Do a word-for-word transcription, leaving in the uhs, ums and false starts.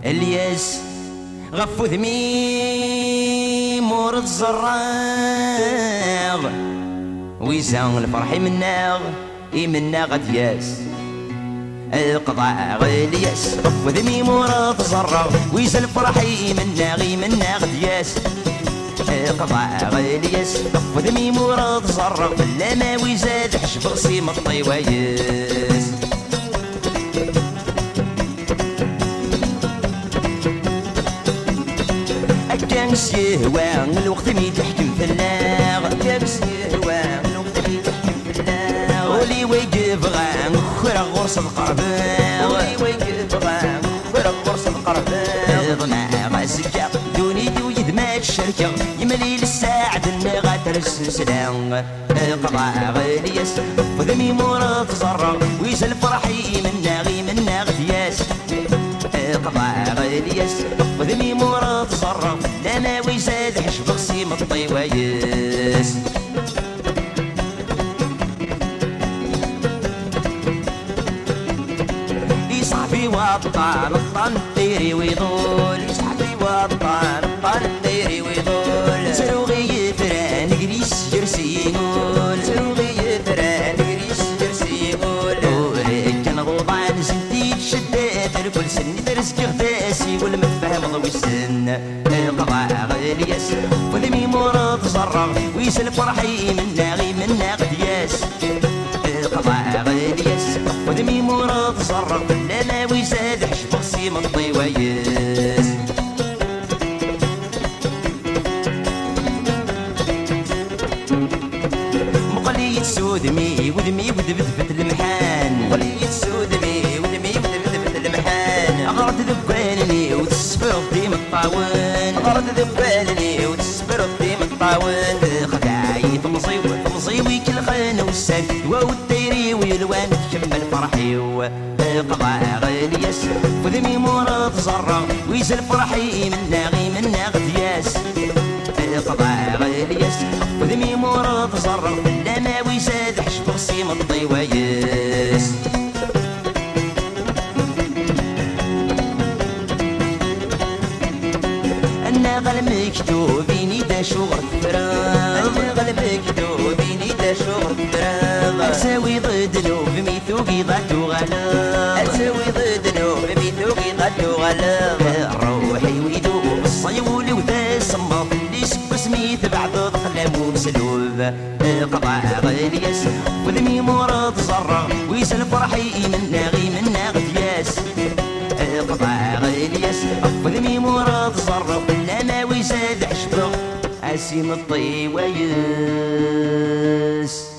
الياس غفو ذمي مور الزراغ ويزان الفرح منا يمنا غد ياس القضاء الياس غفو ذمي مور الزراغ ويزان الفرح يمنا يمنا غد ياس القضاء الياس غفو ذمي مور الزراغ بلا ما ويزاد حشب غصيم الطيوايس كانس يهوان الوقت مي تحكم في اللاغ كانس يهوان الوقت مي تحكم في اللاغ ولي ويقف غان خير غرس القربان ولي ويقف غان خير غرس القربان ضمع غاسكا دوني دويد ما الشركة يملي للساعد النغا ترس سلام القضاء الياس وذمي مراد زرع ويزل فرحي من ناغي من ناغدياس القضاء الياس وذمي مراد زرع لما ويزاد حشب غسيم الطيوايس يصاحبي وطان الطنطيري ويضول يصاحبي وطان الطنطيري ويضول سروغي فران قريس جرسي يقول سروغي فران قريس جرسي يقول كان غوضان سنتي شدات الكل سن درس كغتاسي يقول متفهم ضوي السن القضاء الياس وذمي مراد زرع ويسل فرحي من ناغي من ناغدياس القضاء الياس وذمي مراد زرع لما ويزاد حشب غسيم الطيوايس مقلي تسودمي وذمي وذبذبت المحان مقلي تسودمي وذمي وذبذبت المحان غرت ذبانني وتسفر ديم الطاوين غرت ذبانني وتسفر ديم الطاوين خداعي تمصي تمصي كل خان والسن والديري ويلوان تكمل فرحي القضاء الياس وذمي مراد زرع ويزل فرحي من ناغي من ناغدياس القضاء الياس وذمي مراد زرع لما ويزاد حشب غسيم الطيوايس النغل مكتوبيني دا شغل فراغ النغل مكتوبيني دا شغل فراغ أساوي ضد نوب ميثوقي ضاتو غلاغ أساوي ضد نوب ميثوقي ضاتو غلاغ روحي ويدوب الصيول وذا الصمام اللي سب سميت بعد ضخلام ومسلوب القضاء الياس وذمي مراد زرع ويسل فرحي من ناغي من ناغدياس القضاء الياس وذمي مراد زرع لما ويزاد حشبه عسيم الطيوايس